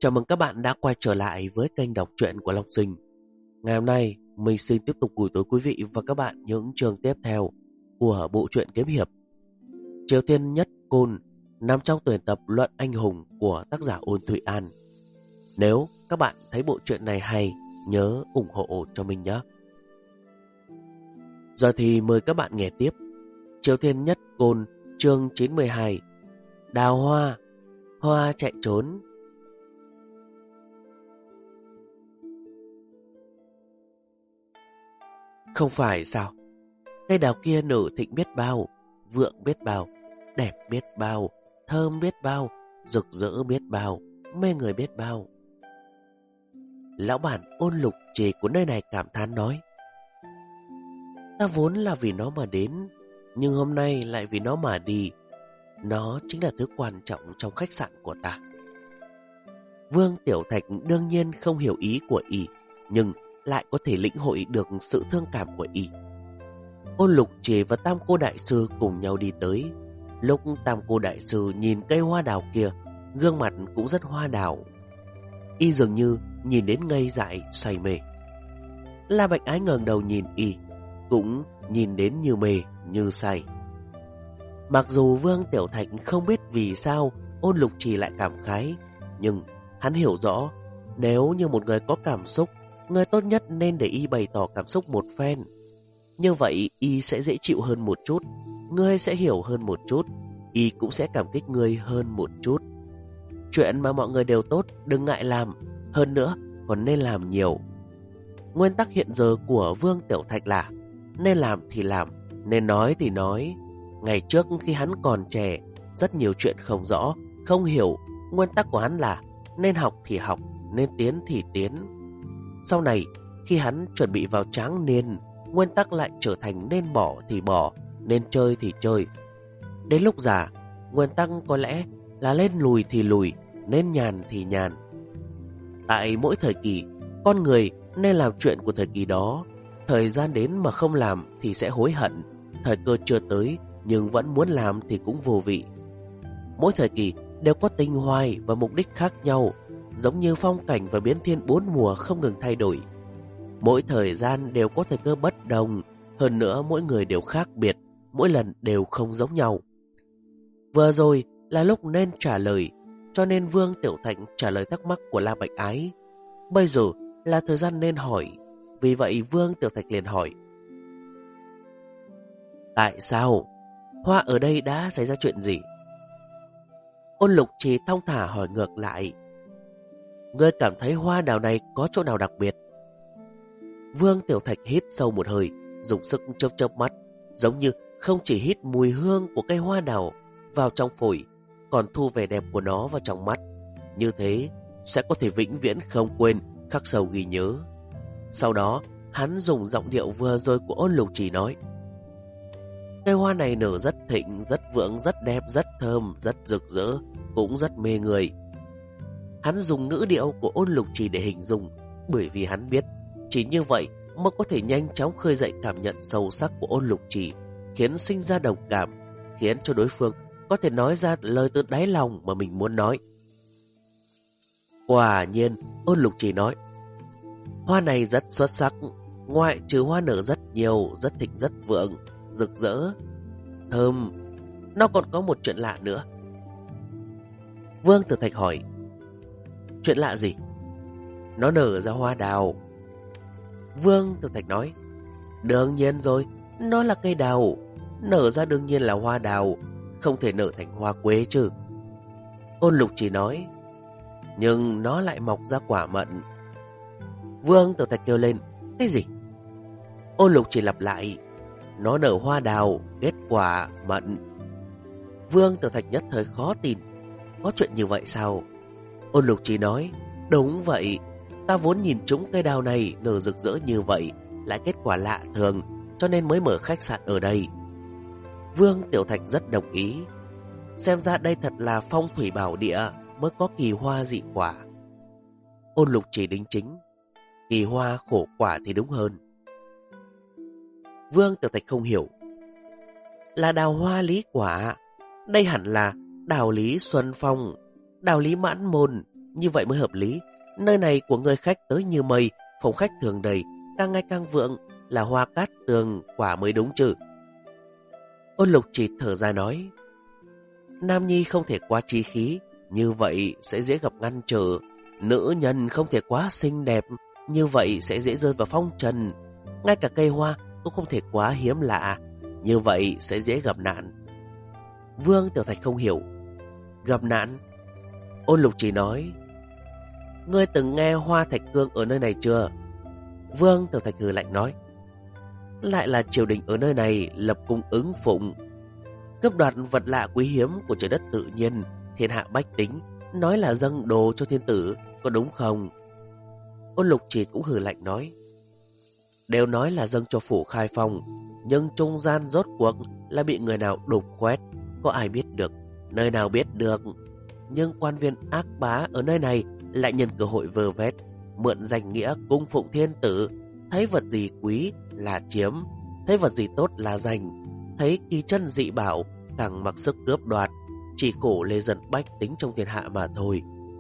Chào mừng các bạn đã quay trở lại với kênh đọc truyện của Long Sinh. Ngày hôm nay, mình xin tiếp tục gửi tới quý vị và các bạn những chương tiếp theo của bộ truyện kiếm hiệp Triều Thiên Nhất Côn, nằm trong tuyển tập Luận Anh Hùng của tác giả Ôn Thụy An. Nếu các bạn thấy bộ truyện này hay, nhớ ủng hộ cho mình nhé. Giờ thì mời các bạn nghe tiếp Triều Thiên Nhất Côn, chương 92, Đào Hoa, Hoa chạy trốn. Không phải sao? Cây đào kia nở thịnh biết bao, vượng biết bao, đẹp biết bao, thơm biết bao, rực rỡ biết bao, mê người biết bao. Lão bản Ôn Lục Trì của nơi này cảm thán nói: ta vốn là vì nó mà đến, nhưng hôm nay lại vì nó mà đi. Nó chính là thứ quan trọng trong khách sạn của ta. Vương Tiểu Thạch đương nhiên không hiểu ý của y, nhưng lại có thể lĩnh hội được sự thương cảm của y. Ôn Lục Trì và Tam Cô Đại Sư cùng nhau đi tới. Lúc Tam Cô Đại Sư nhìn cây hoa đào kia, gương mặt cũng rất hoa đào. Y dường như nhìn đến ngây dại xoay mê. La Bạch Ái ngẩng đầu nhìn y, cũng nhìn đến như mê như say. Mặc dù Vương Tiểu Thạch không biết vì sao Ôn Lục Trì lại cảm khái, nhưng hắn hiểu rõ, nếu như một người có cảm xúc, người tốt nhất nên để y bày tỏ cảm xúc một phen. Như vậy y sẽ dễ chịu hơn một chút, ngươi sẽ hiểu hơn một chút, y cũng sẽ cảm kích ngươi hơn một chút. Chuyện mà mọi người đều tốt, đừng ngại làm, hơn nữa còn nên làm nhiều. Nguyên tắc hiện giờ của Vương Tiểu Thạch là nên làm thì làm, nên nói thì nói. Ngày trước khi hắn còn trẻ, rất nhiều chuyện không rõ, không hiểu. Nguyên tắc của hắn là nên học thì học, nên tiến thì tiến. Sau này, khi hắn chuẩn bị vào tráng niên, nguyên tắc lại trở thành nên bỏ thì bỏ, nên chơi thì chơi. Đến lúc già, nguyên tắc có lẽ là nên lùi thì lùi, nên nhàn thì nhàn. Tại mỗi thời kỳ, con người nên làm chuyện của thời kỳ đó. Thời gian đến mà không làm thì sẽ hối hận. Thời cơ chưa tới nhưng vẫn muốn làm thì cũng vô vị. Mỗi thời kỳ đều có tinh hoài và mục đích khác nhau, giống như phong cảnh và biến thiên bốn mùa không ngừng thay đổi. Mỗi thời gian đều có thời cơ bất đồng, hơn nữa mỗi người đều khác biệt, mỗi lần đều không giống nhau. Vừa rồi là lúc nên trả lời, cho nên Vương Tiểu Thạch trả lời thắc mắc của La Bạch Ái. Bây giờ là thời gian nên hỏi, vì vậy Vương Tiểu Thạch liền hỏi: tại sao? Hoa ở đây đã xảy ra chuyện gì? Ôn Lục Trì thong thả hỏi ngược lại: ngươi cảm thấy hoa đào này có chỗ nào đặc biệt? Vương Tiểu Thạch hít sâu một hơi, dùng sức chớp chớp mắt, giống như không chỉ hít mùi hương của cây hoa đào vào trong phổi, còn thu vẻ đẹp của nó vào trong mắt. Như thế sẽ có thể vĩnh viễn không quên, khắc sâu ghi nhớ. Sau đó hắn dùng giọng điệu vừa rồi của Ôn Lục Trì nói: cây hoa này nở rất thịnh, rất vượng, rất đẹp, rất thơm, rất rực rỡ, cũng rất mê người. Hắn dùng ngữ điệu của Ôn Lục Trì để hình dung, bởi vì hắn biết chỉ như vậy mới có thể nhanh chóng khơi dậy cảm nhận sâu sắc của Ôn Lục Trì, khiến sinh ra đồng cảm, khiến cho đối phương có thể nói ra lời từ đáy lòng mà mình muốn nói. Quả nhiên, Ôn Lục Trì nói: hoa này rất xuất sắc, ngoại trừ hoa nở rất nhiều, rất thịnh, rất vượng, rực rỡ, thơm, nó còn có một chuyện lạ nữa. Vương Tử Thạch hỏi: chuyện lạ gì? Nó nở ra hoa đào. Vương Tử Thạch nói: đương nhiên rồi, nó là cây đào, nở ra đương nhiên là hoa đào, không thể nở thành hoa quế chứ. Ôn Lục Trì nói: nhưng nó lại mọc ra quả mận. Vương Tử Thạch kêu lên: cái gì? Ôn Lục Trì lặp lại: nó nở hoa đào, kết quả mận. Vương Tử Thạch nhất thời khó tin: có chuyện như vậy sao? Ôn Lục Trì nói: đúng vậy, ta vốn nhìn chúng cây đào này nở rực rỡ như vậy, lại kết quả lạ thường, cho nên mới mở khách sạn ở đây. Vương Tiểu Thạch rất đồng ý. Xem ra đây thật là phong thủy bảo địa, mới có kỳ hoa dị quả. Ôn Lục Trì đính chính: kỳ hoa khổ quả thì đúng hơn. Vương Tiểu Thạch không hiểu: là đào hoa lý quả, đây hẳn là đào lý xuân phong, đào lý mãn môn, như vậy mới hợp lý. Nơi này của người khách tới như mây, phòng khách thường đầy, càng ngày càng vượng, là hoa cát tường quả mới đúng chứ. Ôn Lục Chỉ thở dài nói, nam nhi không thể quá chí khí, như vậy sẽ dễ gặp ngăn trở. Nữ nhân không thể quá xinh đẹp, như vậy sẽ dễ rơi vào phong trần. Ngay cả cây hoa cũng không thể quá hiếm lạ, như vậy sẽ dễ gặp nạn. Vương Tiểu Thạch không hiểu. Gặp nạn? Ôn Lục Chỉ nói, ngươi từng nghe hoa thạch cương ở nơi này chưa? Vương Tiểu Thạch hừ lạnh nói, lại là triều đình ở nơi này lập cung ứng phụng, cướp đoạt vật lạ quý hiếm của trời đất tự nhiên, thiên hạ bách tính, nói là dâng đồ cho thiên tử, có đúng không? Ôn Lục Chỉ cũng hừ lạnh nói, đều nói là dâng cho phủ Khai Phong, nhưng trung gian rốt cuộc là bị người nào đục khoét, có ai biết được, nơi nào biết được. Nhưng quan viên ác bá ở nơi này lại nhân cơ hội vơ vét, mượn danh nghĩa cung phụng thiên tử, thấy vật gì quý là chiếm, thấy vật gì tốt là giành, thấy kỳ chân dị bảo càng mặc sức cướp đoạt, chỉ cổ lê dân bách tính trong thiên hạ mà thôi.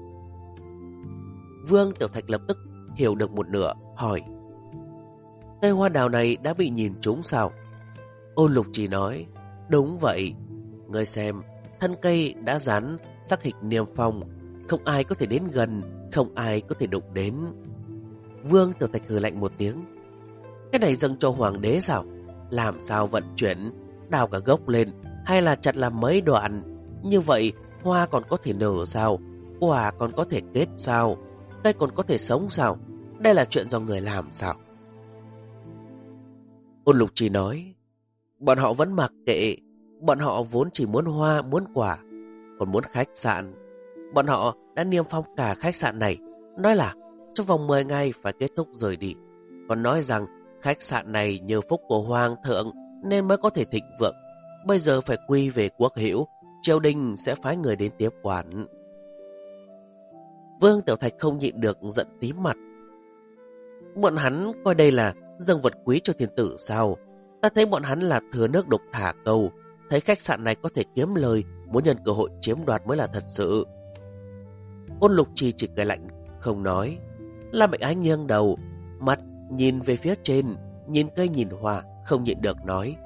Vương Tiểu Thạch lập tức hiểu được một nửa, hỏi, cây hoa đào này đã bị nhìn trúng sao? Ôn Lục Chỉ nói, đúng vậy. Ngươi xem, thân cây đã dán sắc hịch niêm phong, không ai có thể đến gần, không ai có thể đụng đến. Vương Tiểu Thạch hừ lạnh một tiếng, cái này dâng cho hoàng đế sao? Làm sao vận chuyển, đào cả gốc lên, hay là chặt làm mấy đoạn? Như vậy hoa còn có thể nở sao? Quả còn có thể kết sao? Cây còn có thể sống sao? Đây là chuyện do người làm sao? Ôn Lục Chỉ nói, bọn họ vẫn mặc kệ, bọn họ vốn chỉ muốn hoa, muốn quả, còn muốn khách sạn. Bọn họ đã niêm phong cả khách sạn này, nói là trong vòng 10 ngày phải kết thúc rời đi. Còn nói rằng khách sạn này nhờ phúc của hoàng thượng nên mới có thể thịnh vượng. Bây giờ phải quy về quốc hữu, triều đình sẽ phái người đến tiếp quản. Vương Tiểu Thạch không nhịn được giận tím mặt. Bọn hắn coi đây là dâng vật quý cho thiên tử sao? Ta thấy bọn hắn là thừa nước đục thả câu, thấy khách sạn này có thể kiếm lời, muốn nhân cơ hội chiếm đoạt mới là thật sự. Ôn Lục chỉ cười lạnh, không nói. La Bạch Ái nghiêng đầu, mắt nhìn về phía trên, nhìn cây nhìn hoa, không nhịn được nói,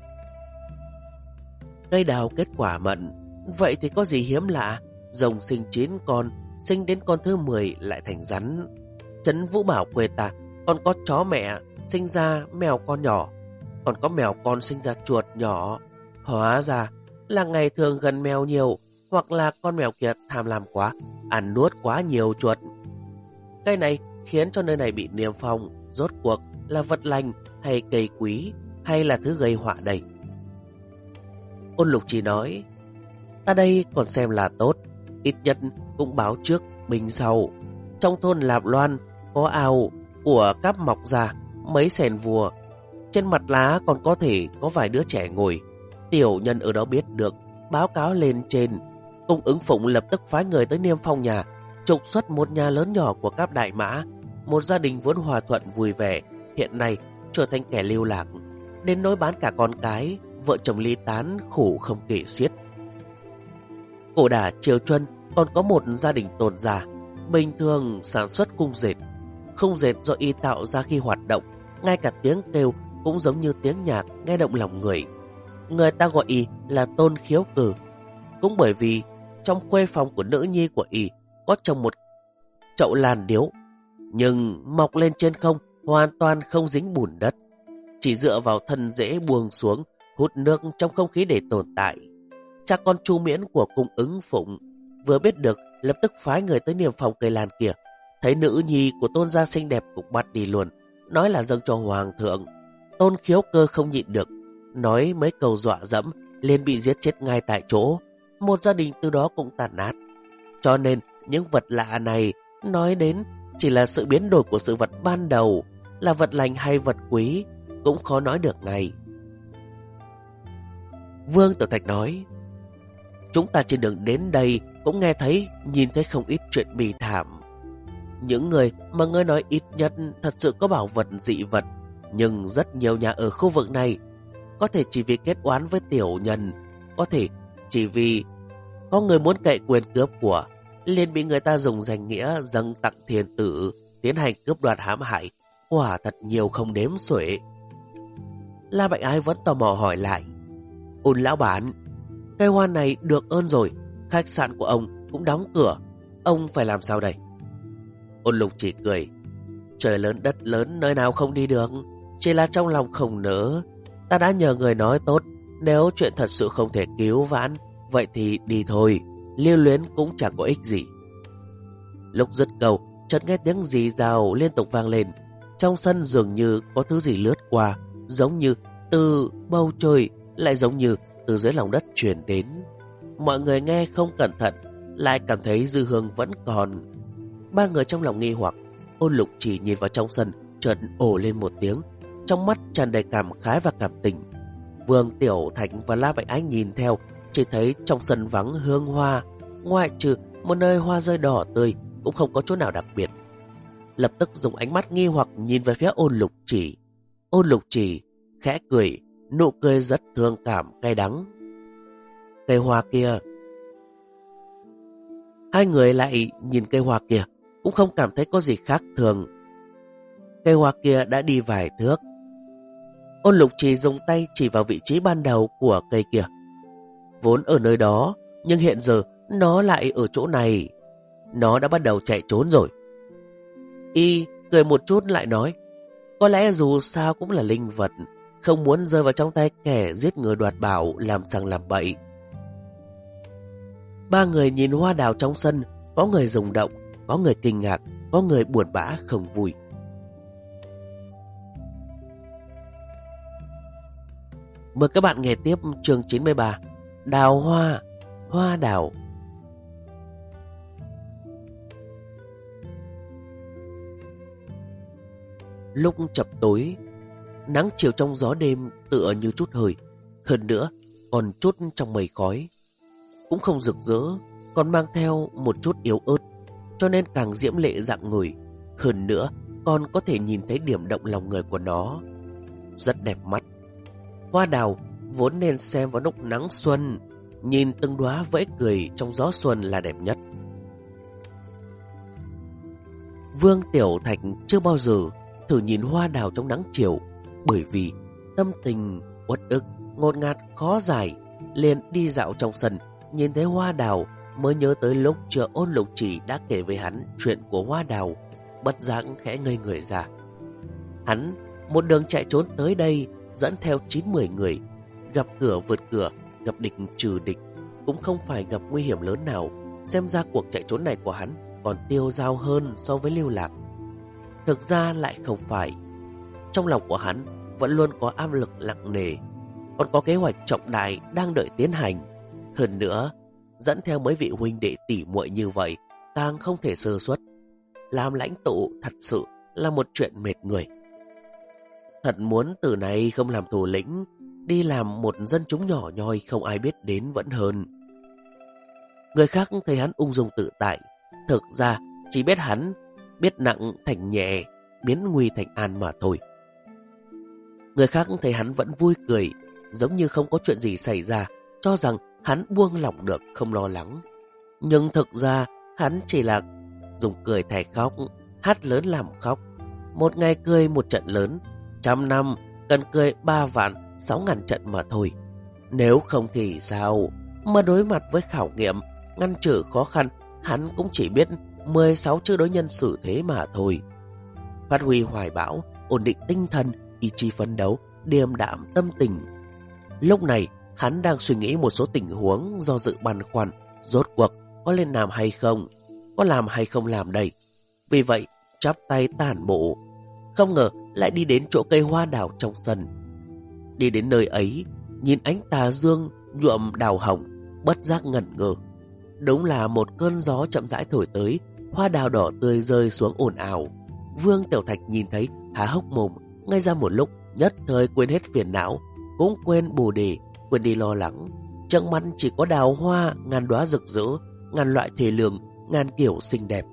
cây đào kết quả mận, vậy thì có gì hiếm lạ? Rồng sinh 9 con, sinh đến con thứ 10 lại thành rắn. Trấn Vũ bảo quê ta còn có chó mẹ sinh ra mèo con nhỏ, còn có mèo con sinh ra chuột nhỏ. Hóa ra là ngày thường gần mèo nhiều, hoặc là con mèo kia tham lam quá, ăn nuốt quá nhiều chuột. Cái này khiến cho nơi này bị niêm phong, rốt cuộc là vật lành hay cây quý, hay là thứ gây họa đây? Ôn Lục Chỉ nói, ta đây còn xem là tốt, ít nhất cũng báo trước bình sau. Trong thôn Lạp Loan có ao của cáp mọc ra, mấy sèn vùa, trên mặt lá còn có thể có vài đứa trẻ ngồi. Tiểu nhân ở đó biết được, báo cáo lên trên. Cung ứng phụng lập tức phái người tới niêm phong nhà, trục xuất một nhà lớn nhỏ của các đại mã. Một gia đình vốn hòa thuận vui vẻ, hiện nay trở thành kẻ lưu lạc, đến nỗi bán cả con cái, vợ chồng ly tán, khổ không kể xiết. Cổ đà Triều Chuân còn có một gia đình tồn già, bình thường sản xuất khung dệt. Khung dệt do y tạo ra khi hoạt động, ngay cả tiếng kêu cũng giống như tiếng nhạc nghe động lòng người. Người ta gọi y là Tôn Khiếu Cử, cũng bởi vì trong khuê phòng của nữ nhi của y có trồng một chậu lan điếu, nhưng mọc lên trên không, hoàn toàn không dính bùn đất, chỉ dựa vào thân rễ buông xuống, hút nước trong không khí để tồn tại. Cha con Chu Miễn của cung ứng phụng vừa biết được, lập tức phái người tới niêm phong cây lan kia. Thấy nữ nhi của Tôn gia xinh đẹp cũng bắt đi luôn, nói là dâng cho hoàng thượng. Tôn Khiếu Cơ không nhịn được, nói mấy câu dọa dẫm, liền bị giết chết ngay tại chỗ. Một gia đình từ đó cũng tàn nát. Cho nên những vật lạ này nói đến chỉ là sự biến đổi của sự vật ban đầu, là vật lành hay vật quý cũng khó nói được ngay. Vương Tiểu Thạch nói, chúng ta trên đường đến đây cũng nghe thấy, nhìn thấy không ít chuyện bi thảm. Những người mà ngươi nói ít nhất thật sự có bảo vật dị vật, nhưng rất nhiều nhà ở khu vực này có thể chỉ vì kết oán với tiểu nhân, có thể chỉ vì có người muốn cậy quyền cướp của, liền bị người ta dùng danh nghĩa dâng tặng thiên tử, tiến hành cướp đoạt hãm hại, quả thật nhiều không đếm xuể. La Bạch Ái vẫn tò mò hỏi lại: Ôn lão bản, cây hoa này được ơn rồi, khách sạn của ông cũng đóng cửa, ông phải làm sao đây? Ôn Lục chỉ cười: Trời lớn đất lớn, nơi nào không đi được, chỉ là trong lòng không nỡ. Ta đã nhờ người nói tốt, nếu chuyện thật sự không thể cứu vãn, vậy thì đi thôi, lưu luyến cũng chẳng có ích gì. Lúc dứt câu, chợt nghe tiếng rì rào liên tục vang lên. Trong sân dường như có thứ gì lướt qua, giống như từ bầu trời, lại giống như từ dưới lòng đất truyền đến. Mọi người nghe không cẩn thận, lại cảm thấy dư hương vẫn còn. Ba người trong lòng nghi hoặc. Ôn Lục chỉ nhìn vào trong sân, chợt ồ lên một tiếng, trong mắt tràn đầy cảm khái và cảm tình. Vương Tiểu Thạch và La Bạch Ái nhìn theo, chỉ thấy trong sân vắng hương hoa, ngoại trừ một nơi hoa rơi đỏ tươi, cũng không có chỗ nào đặc biệt. Lập tức dùng ánh mắt nghi hoặc nhìn về phía Ôn Lục chỉ. Ôn Lục chỉ khẽ cười, nụ cười rất thương cảm cay đắng. Cây hoa kia. Hai người lại nhìn cây hoa kia, cũng không cảm thấy có gì khác thường. Cây hoa kia đã đi vài thước. Ôn Lục chỉ dùng tay chỉ vào vị trí ban đầu của cây kia. Vốn ở nơi đó, nhưng hiện giờ nó lại ở chỗ này. Nó đã bắt đầu chạy trốn rồi. Y cười một chút lại nói: Có lẽ dù sao cũng là linh vật, không muốn rơi vào trong tay kẻ giết người đoạt bảo, làm sằng làm bậy. Ba người nhìn hoa đào trong sân, có người rung động, có người kinh ngạc, có người buồn bã không vui. Mời các bạn nghe tiếp chương 93, Đào hoa, hoa đào. Lúc chập tối, nắng chiều trong gió đêm tựa như chút hơi, hơn nữa còn chút trong mây khói. Cũng không rực rỡ, còn mang theo một chút yếu ớt, cho nên càng diễm lệ rạng người. Hơn nữa còn có thể nhìn thấy điểm động lòng người của nó, rất đẹp mắt. Hoa đào vốn nên xem vào lúc nắng xuân, nhìn từng đóa vẫy cười trong gió xuân là đẹp nhất. Vương Tiểu Thạch chưa bao giờ thử nhìn hoa đào trong nắng chiều, bởi vì tâm tình uất ức, ngột ngạt khó giải, liền đi dạo trong sân, nhìn thấy hoa đào mới nhớ tới lúc chưa Ôn Lục chỉ đã kể với hắn chuyện của hoa đào, bất giác khẽ ngây người ra. Hắn một đường chạy trốn tới đây, dẫn theo 9-10 người, gặp cửa vượt cửa, gặp địch trừ địch, cũng không phải gặp nguy hiểm lớn nào. Xem ra cuộc chạy trốn này của hắn còn tiêu dao hơn so với lưu lạc. Thực ra lại không phải. Trong lòng của hắn vẫn luôn có áp lực nặng nề, còn có kế hoạch trọng đại đang đợi tiến hành. Hơn nữa, dẫn theo mấy vị huynh đệ tỷ muội như vậy, càng không thể sơ suất. Làm lãnh tụ thật sự là một chuyện mệt người. Thật muốn từ nay không làm thủ lĩnh, đi làm một dân chúng nhỏ nhoi không ai biết đến vẫn hơn. Người khác thấy hắn ung dung tự tại, thực ra chỉ biết hắn biết nặng thành nhẹ, biến nguy thành an mà thôi. Người khác thấy hắn vẫn vui cười, giống như không có chuyện gì xảy ra, cho rằng hắn buông lỏng được, không lo lắng. Nhưng thực ra hắn chỉ là dùng cười thay khóc, hát lớn làm khóc. Một ngày cười một trận lớn, 100 năm cần cười 3.600.000 trận mà thôi. Nếu không thì sao? Mà đối mặt với khảo nghiệm, ngăn trở khó khăn, hắn cũng chỉ biết 16 chữ đối nhân xử thế mà thôi. Phát huy hoài bão, ổn định tinh thần, ý chí phấn đấu, điềm đạm tâm tình. Lúc này hắn đang suy nghĩ một số tình huống, do dự băn khoăn, rốt cuộc có lên làm hay không, có làm hay không làm đây. Vì vậy chắp tay tản bộ, không ngờ lại đi đến chỗ cây hoa đào trong sân. Đi đến nơi ấy, nhìn ánh tà dương nhuộm đào hồng, bất giác ngẩn ngơ. Đúng là một cơn gió chậm rãi thổi tới, hoa đào đỏ tươi rơi xuống ồn ào. Vương Tiểu Thạch nhìn thấy há hốc mồm, ngây ra một lúc, nhất thời quên hết phiền não, cũng quên bồ đề, quên đi lo lắng. Trước mắt chỉ có đào hoa ngàn đóa rực rỡ, ngàn loại thể lường, ngàn kiểu xinh đẹp.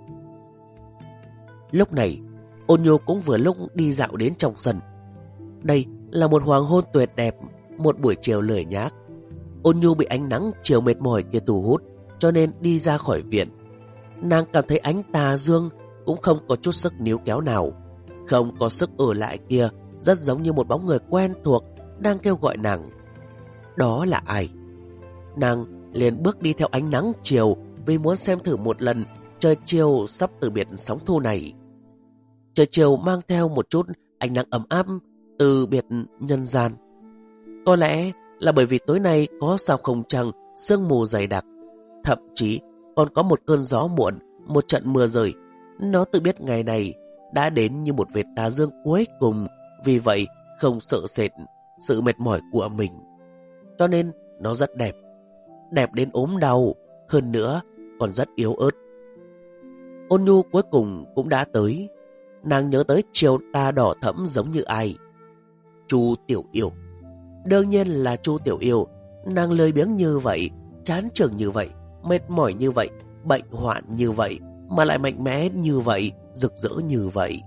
Lúc này Ôn Nhu cũng vừa lúc đi dạo đến trong sân. Đây là một hoàng hôn tuyệt đẹp, một buổi chiều lười nhác. Ôn Nhu bị ánh nắng chiều mệt mỏi kia thu hút, cho nên đi ra khỏi viện. Nàng cảm thấy ánh tà dương cũng không có chút sức níu kéo nào, không có sức ở lại kia, rất giống như một bóng người quen thuộc đang kêu gọi nàng. Đó là ai? Nàng liền bước đi theo ánh nắng chiều vì muốn xem thử một lần trời chiều sắp từ biệt sóng thu này. Trời chiều mang theo một chút ánh nắng ấm áp từ biệt nhân gian. Có lẽ là bởi vì tối nay có sao không trăng, sương mù dày đặc, thậm chí còn có một cơn gió muộn, một trận mưa rơi. Nó tự biết ngày này đã đến như một vệt tà dương cuối cùng, vì vậy không sợ sệt sự mệt mỏi của mình. Cho nên nó rất đẹp, đẹp đến ốm đau, hơn nữa còn rất yếu ớt. Ôn nhu cuối cùng cũng đã tới. Nàng nhớ tới chiều tà đỏ thẫm giống như ai? Chu Tiểu Yêu. Đương nhiên là Chu Tiểu Yêu. Nàng lười biếng như vậy, chán chường như vậy, mệt mỏi như vậy, bệnh hoạn như vậy, mà lại mạnh mẽ như vậy, rực rỡ như vậy.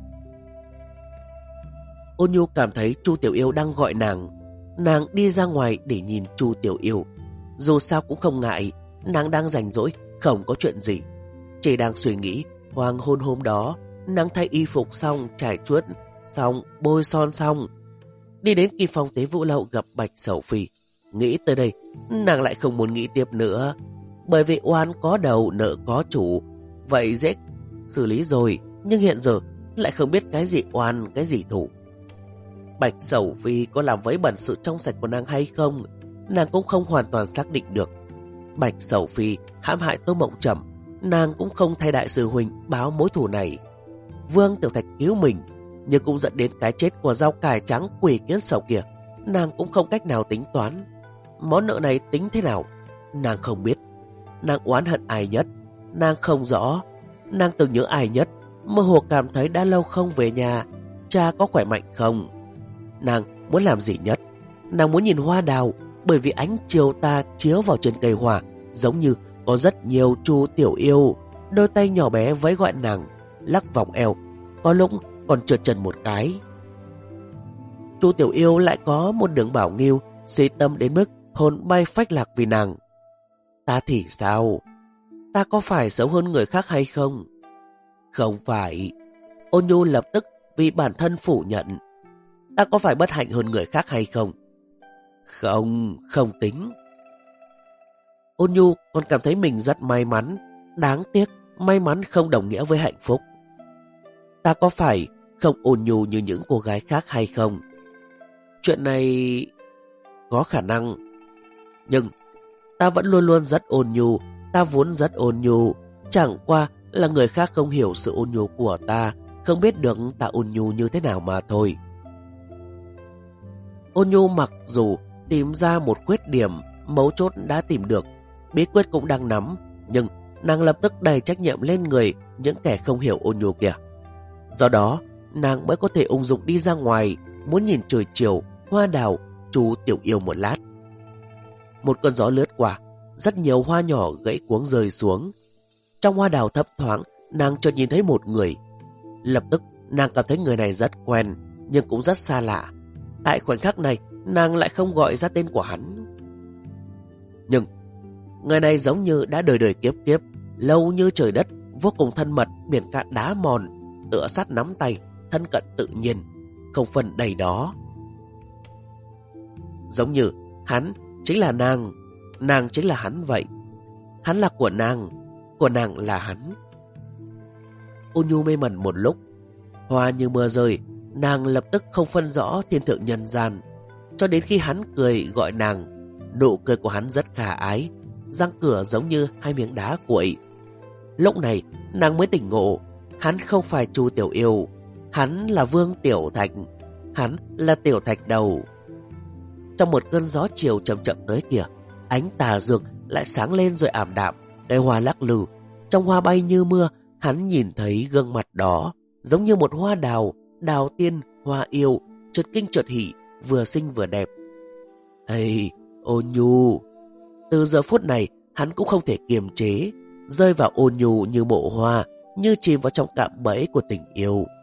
Ôn nhu cảm thấy Chu Tiểu Yêu đang gọi nàng. Nàng đi ra ngoài để nhìn Chu Tiểu Yêu. Dù sao cũng không ngại, nàng đang rảnh rỗi, không có chuyện gì. Chỉ đang suy nghĩ, hoàng hôn hôm đó, nàng thay y phục xong, trải chuốt xong, bôi son xong, đi đến Kim Phong Tế Vũ Lậu gặp Bạch Sầu Phi. Nghĩ tới đây, nàng lại không muốn nghĩ tiếp nữa, bởi vì oan có đầu nợ có chủ, vậy dễ xử lý rồi, nhưng hiện giờ lại không biết cái gì oan cái gì thủ. Bạch Sầu Phi có làm vấy bẩn sự trong sạch của nàng hay không, nàng cũng không hoàn toàn xác định được. Bạch Sầu Phi hãm hại Tô Mộng Trầm, nàng cũng không thay đại sư huynh báo mối thù này. Vương Tiểu Thạch cứu mình, nhưng cũng dẫn đến cái chết của rau cải trắng quỷ kiến sầu kia. Nàng cũng không cách nào tính toán món nợ này tính thế nào. Nàng không biết. Nàng oán hận ai nhất, nàng không rõ. Nàng từng nhớ ai nhất, mơ hồ cảm thấy đã lâu không về nhà, cha có khỏe mạnh không. Nàng muốn làm gì nhất? Nàng muốn nhìn hoa đào, bởi vì ánh chiều ta chiếu vào trên cây hoa, giống như có rất nhiều Chu Tiểu Yêu, đôi tay nhỏ bé vẫy gọi nàng, lắc vòng eo, có lúc còn trượt chân một cái. Chu Tiểu Yêu lại có một đường bảo nghiêu, suy tâm đến mức hồn bay phách lạc vì nàng. Ta thì sao? Ta có phải xấu hơn người khác hay không? Không phải. Ôn nhu lập tức vì bản thân phủ nhận. Ta có phải bất hạnh hơn người khác hay không? Không, không tính. Ôn nhu còn cảm thấy mình rất may mắn. Đáng tiếc, may mắn không đồng nghĩa với hạnh phúc. Ta có phải không ôn nhu như những cô gái khác hay không? Chuyện này có khả năng. Nhưng ta vẫn luôn luôn rất ôn nhu. Ta vốn rất ôn nhu. Chẳng qua là người khác không hiểu sự ôn nhu của ta, không biết được ta ôn nhu như thế nào mà thôi. Ôn nhu mặc dù tìm ra một khuyết điểm, mấu chốt đã tìm được, bí quyết cũng đang nắm, nhưng nàng lập tức đầy trách nhiệm lên người những kẻ không hiểu ôn nhu kia. Do đó, nàng mới có thể ung dung đi ra ngoài, muốn nhìn trời chiều, hoa đào, Chu Tiểu Yêu một lát. Một cơn gió lướt qua, rất nhiều hoa nhỏ gãy cuống rơi xuống. Trong hoa đào thấp thoáng, nàng chợt nhìn thấy một người. Lập tức, nàng cảm thấy người này rất quen, nhưng cũng rất xa lạ. Tại khoảnh khắc này, nàng lại không gọi ra tên của hắn. Nhưng, người này giống như đã đời đời kiếp kiếp, lâu như trời đất, vô cùng thân mật, biển cạn đá mòn, tựa sát nắm tay, thân cận tự nhiên, không phần đầy đó. Giống như hắn chính là nàng chính là hắn vậy. Hắn là của nàng là hắn. Ôn nhu mê mẩn một lúc, hoa như mưa rơi, nàng lập tức không phân rõ thiên thượng nhân gian, cho đến khi hắn cười gọi nàng. Nụ cười của hắn rất khả ái, răng cửa giống như hai miếng đá cuội. Lúc này nàng mới tỉnh ngộ, hắn không phải Chu Tiểu Yêu, hắn là Vương Tiểu Thạch, hắn là Tiểu Thạch Đầu. Trong một cơn gió chiều chậm chậm tới kìa, ánh tà dương lại sáng lên rồi ảm đạm, cây hoa lắc lư, trong hoa bay như mưa. Hắn nhìn thấy gương mặt đó giống như một hoa đào, đào tiên, hoa yêu, chợt kinh chợt hỉ, vừa xinh vừa đẹp. Hey, ôn nhu. Từ giờ phút này, hắn cũng không thể kiềm chế, rơi vào ôn nhu như mộ hoa, như chìm vào trong cạm bẫy của tình yêu.